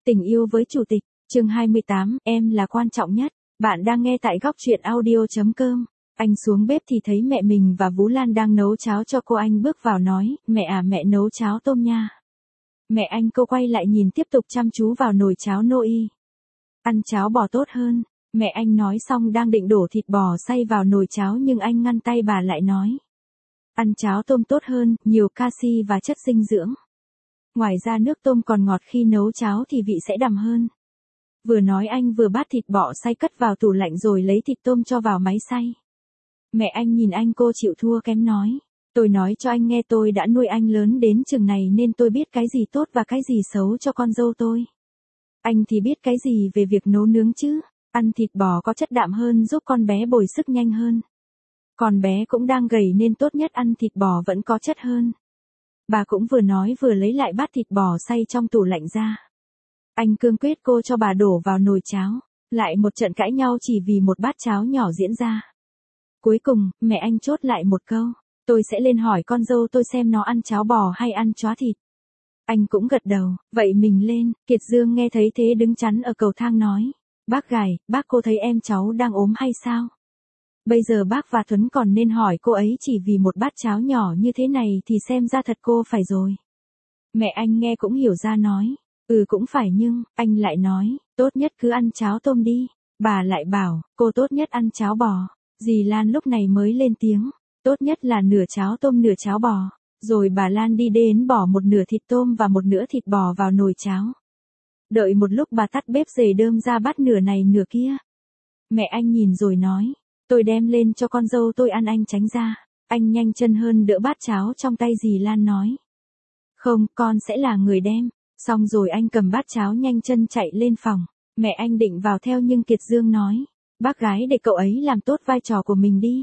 Tình yêu với chủ tịch, chương 28, em là quan trọng nhất. Bạn đang nghe tại góc truyện audio.com. Anh xuống bếp thì thấy mẹ mình và Vũ Lan đang nấu cháo cho cô. Anh bước vào nói, mẹ à, mẹ nấu cháo tôm nha. Mẹ anh. Cô quay lại nhìn tiếp tục chăm chú vào nồi cháo nôi. Ăn cháo bò tốt hơn. Mẹ anh nói xong đang định đổ thịt bò xay vào nồi cháo nhưng anh ngăn tay bà lại nói. Ăn cháo tôm tốt hơn, nhiều canxi và chất dinh dưỡng. Ngoài ra nước tôm còn ngọt, khi nấu cháo thì vị sẽ đậm hơn. Vừa nói anh vừa bát thịt bò xay cất vào tủ lạnh rồi lấy thịt tôm cho vào máy xay. Mẹ anh nhìn anh. Cô chịu thua kém nói. Tôi nói cho anh nghe, tôi đã nuôi anh lớn đến chừng này nên tôi biết cái gì tốt và cái gì xấu cho con dâu tôi. Anh thì biết cái gì về việc nấu nướng chứ. Ăn thịt bò có chất đạm hơn, giúp con bé bồi sức nhanh hơn. Con bé cũng đang gầy nên tốt nhất ăn thịt bò vẫn có chất hơn. Bà cũng vừa nói vừa lấy lại bát thịt bò xay trong tủ lạnh ra. Anh cương quyết cô cho bà đổ vào nồi cháo. Lại một trận cãi nhau chỉ vì một bát cháo nhỏ diễn ra. Cuối cùng, mẹ anh chốt lại một câu. Tôi sẽ lên hỏi con dâu tôi xem nó ăn cháo bò hay ăn chó thịt. Anh cũng gật đầu. Vậy mình lên. Kiệt Dương nghe thấy thế đứng chắn ở cầu thang nói. Bác Gài, bác, cô thấy em cháu đang ốm hay sao? Bây giờ bác và Thuấn còn nên hỏi cô ấy, chỉ vì một bát cháo nhỏ như thế này thì xem ra thật cô phải rồi. Mẹ anh nghe cũng hiểu ra nói. Cũng phải, nhưng, anh lại nói, tốt nhất cứ ăn cháo tôm đi. Bà lại bảo, cô tốt nhất ăn cháo bò. Dì Lan lúc này mới lên tiếng, tốt nhất là nửa cháo tôm nửa cháo bò. Rồi bà Lan đi đến bỏ một nửa thịt tôm và một nửa thịt bò vào nồi cháo. Đợi một lúc bà tắt bếp rể đơm ra bát nửa này nửa kia. Mẹ anh nhìn rồi nói, tôi đem lên cho con dâu tôi ăn. Anh tránh ra. Anh nhanh chân hơn đỡ bát cháo trong tay. Dì Lan nói, không, con sẽ là người đem. Xong rồi anh cầm bát cháo nhanh chân chạy lên phòng. Mẹ anh định vào theo nhưng Kiệt Dương nói, bác gái để cậu ấy làm tốt vai trò của mình đi.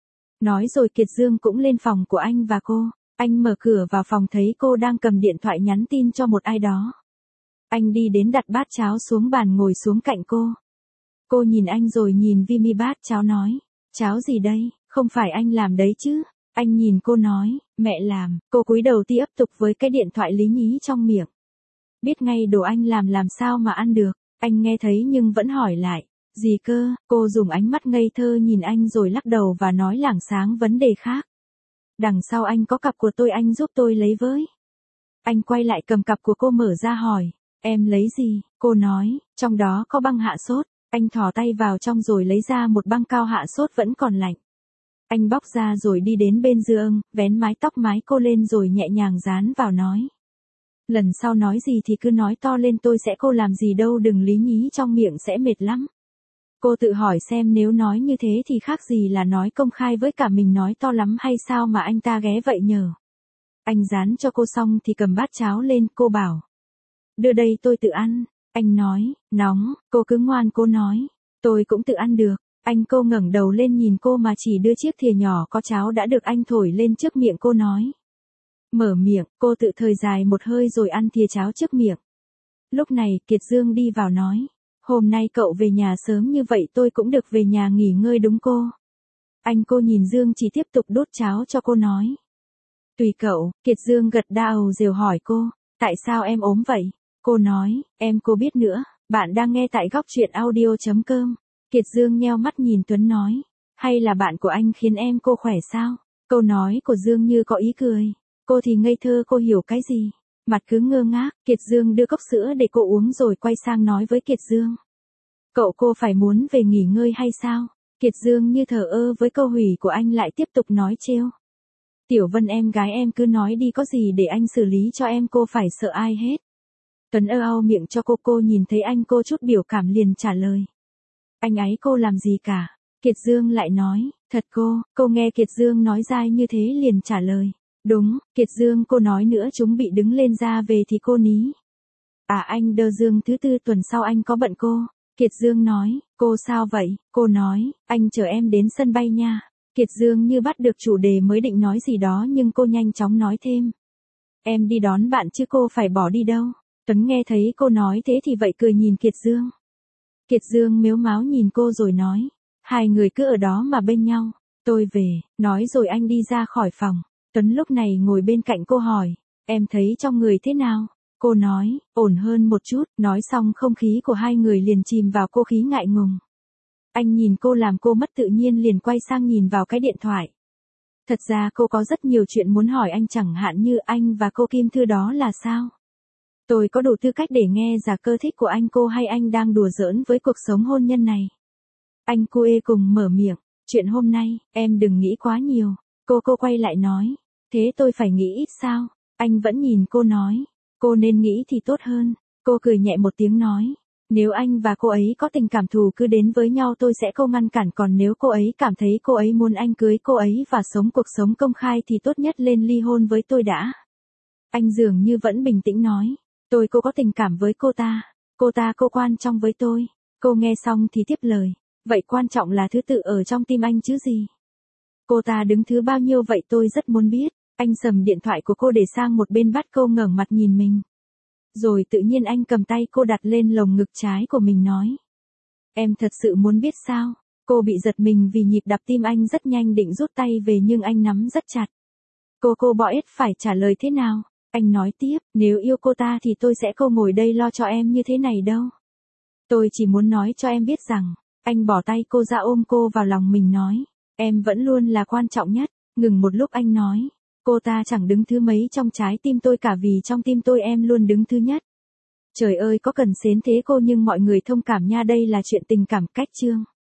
Nói rồi Kiệt Dương cũng lên phòng của anh và cô. Anh mở cửa vào phòng thấy cô đang cầm điện thoại nhắn tin cho một ai đó. Anh đi đến đặt bát cháo xuống bàn ngồi xuống cạnh cô. Cô nhìn anh rồi nhìn Vimy bát cháo nói, cháo gì đây, không phải anh làm đấy chứ. Anh nhìn cô nói, mẹ làm. Cô cúi đầu tiếp tục với cái điện thoại lý nhí trong miệng. Biết ngay đồ anh làm sao mà ăn được. Anh nghe thấy nhưng vẫn hỏi lại, gì cơ? Cô dùng ánh mắt ngây thơ nhìn anh rồi lắc đầu và nói lảng sáng vấn đề khác. Đằng sau anh có cặp của tôi, anh giúp tôi lấy với. Anh quay lại cầm cặp của cô mở ra hỏi, em lấy gì? Cô nói, trong đó có băng hạ sốt. Anh thò tay vào trong rồi lấy ra một băng cao hạ sốt vẫn còn lạnh. Anh bóc ra rồi đi đến bên giường, vén mái tóc mái cô lên rồi nhẹ nhàng dán vào nói. Lần sau nói gì thì cứ nói to lên, tôi sẽ. Cô làm gì đâu, đừng lý nhí trong miệng sẽ mệt lắm. Cô tự hỏi xem nếu nói như thế thì khác gì là nói công khai với cả mình nói to lắm hay sao mà anh ta ghé vậy nhờ. Anh dán cho cô xong thì cầm bát cháo lên. Cô bảo, đưa đây tôi tự ăn. Anh nói, nóng. Cô cứ ngoan. Cô nói, tôi cũng tự ăn được. Anh. Cô ngẩng đầu lên nhìn cô mà chỉ đưa chiếc thìa nhỏ có cháo đã được anh thổi lên trước miệng cô nói. Mở miệng. Cô tự thời dài một hơi rồi ăn thìa cháo trước miệng. Lúc này Kiệt Dương đi vào nói, hôm nay cậu về nhà sớm như vậy tôi cũng được về nhà nghỉ ngơi đúng cô? Anh. Cô nhìn Dương chỉ tiếp tục đốt cháo cho cô nói. Tùy cậu. Kiệt Dương gật đầu rều hỏi cô, tại sao em ốm vậy? Cô nói, em. Cô biết nữa. Bạn đang nghe tại góc truyện audio.com. Kiệt Dương nheo mắt nhìn Tuấn nói, hay là bạn của anh khiến em? Cô khỏe sao? Câu nói của Dương như có ý cười. Cô thì ngây thơ, cô hiểu cái gì? Mặt cứ ngơ ngác. Kiệt Dương đưa cốc sữa để cô uống rồi quay sang nói với Kiệt Dương. Cô phải muốn về nghỉ ngơi hay sao? Kiệt Dương như thờ ơ với câu hủy của anh lại tiếp tục nói trêu. Tiểu Vân em gái em cứ nói đi, có gì để anh xử lý cho em, cô phải sợ ai hết. Tuấn âu miệng cho cô nhìn thấy anh cô chút biểu cảm liền trả lời. Anh ấy cô làm gì cả. Kiệt Dương lại nói, thật cô nghe Kiệt Dương nói dai như thế liền trả lời. Đúng. Kiệt Dương. Cô nói nữa chúng bị đứng lên ra về thì cô ní. À anh đơ Dương thứ tư tuần sau anh có bận cô. Kiệt Dương nói, cô sao vậy? Cô nói, anh chờ em đến sân bay nha. Kiệt Dương như bắt được chủ đề mới định nói gì đó nhưng cô nhanh chóng nói thêm. Em đi đón bạn chứ cô phải bỏ đi đâu. Tuấn nghe thấy cô nói thế thì vậy cười nhìn Kiệt Dương. Kiệt Dương mếu máo nhìn cô rồi nói, hai người cứ ở đó mà bên nhau. Tôi về. Nói rồi anh đi ra khỏi phòng. Tuấn lúc này ngồi bên cạnh cô hỏi, em thấy trong người thế nào? Cô nói, ổn hơn một chút, nói xong không khí của hai người liền chìm vào cô khí ngại ngùng. Anh nhìn cô làm cô mất tự nhiên liền quay sang nhìn vào cái điện thoại. Thật ra cô có rất nhiều chuyện muốn hỏi anh, chẳng hạn như anh và cô Kim Thư đó là sao? Tôi có đủ tư cách để nghe ra cơ thích của anh cô hay anh đang đùa giỡn với cuộc sống hôn nhân này? Anh cuê cùng mở miệng, chuyện hôm nay, em đừng nghĩ quá nhiều. Cô quay lại nói, thế tôi phải nghĩ ít sao? Anh vẫn nhìn cô nói, cô nên nghĩ thì tốt hơn. Cô cười nhẹ một tiếng nói, nếu anh và cô ấy có tình cảm thù cứ đến với nhau tôi sẽ không ngăn cản, còn nếu cô ấy cảm thấy cô ấy muốn anh cưới cô ấy và sống cuộc sống công khai thì tốt nhất lên ly hôn với tôi đã. Anh dường như vẫn bình tĩnh nói, cô có tình cảm với cô quan trọng với tôi. Cô nghe xong thì tiếp lời, vậy quan trọng là thứ tự ở trong tim anh chứ gì? Cô ta đứng thứ bao nhiêu vậy tôi rất muốn biết. Anh sầm điện thoại của cô để sang một bên, bắt cô ngẩng mặt nhìn mình. Rồi tự nhiên anh cầm tay cô đặt lên lồng ngực trái của mình nói, em thật sự muốn biết sao? Cô bị giật mình vì nhịp đập tim anh rất nhanh, định rút tay về nhưng anh nắm rất chặt. Cô bõi phải trả lời thế nào? Anh nói tiếp, nếu yêu cô ta thì tôi sẽ không ngồi đây lo cho em như thế này đâu. Tôi chỉ muốn nói cho em biết rằng, anh bỏ tay cô ra ôm cô vào lòng mình nói, em vẫn luôn là quan trọng nhất. Ngừng một lúc anh nói, cô ta chẳng đứng thứ mấy trong trái tim tôi cả, vì trong tim tôi em luôn đứng thứ nhất. Trời ơi có cần xến thế cô, nhưng mọi người thông cảm nha, đây là chuyện tình cảm cách chương.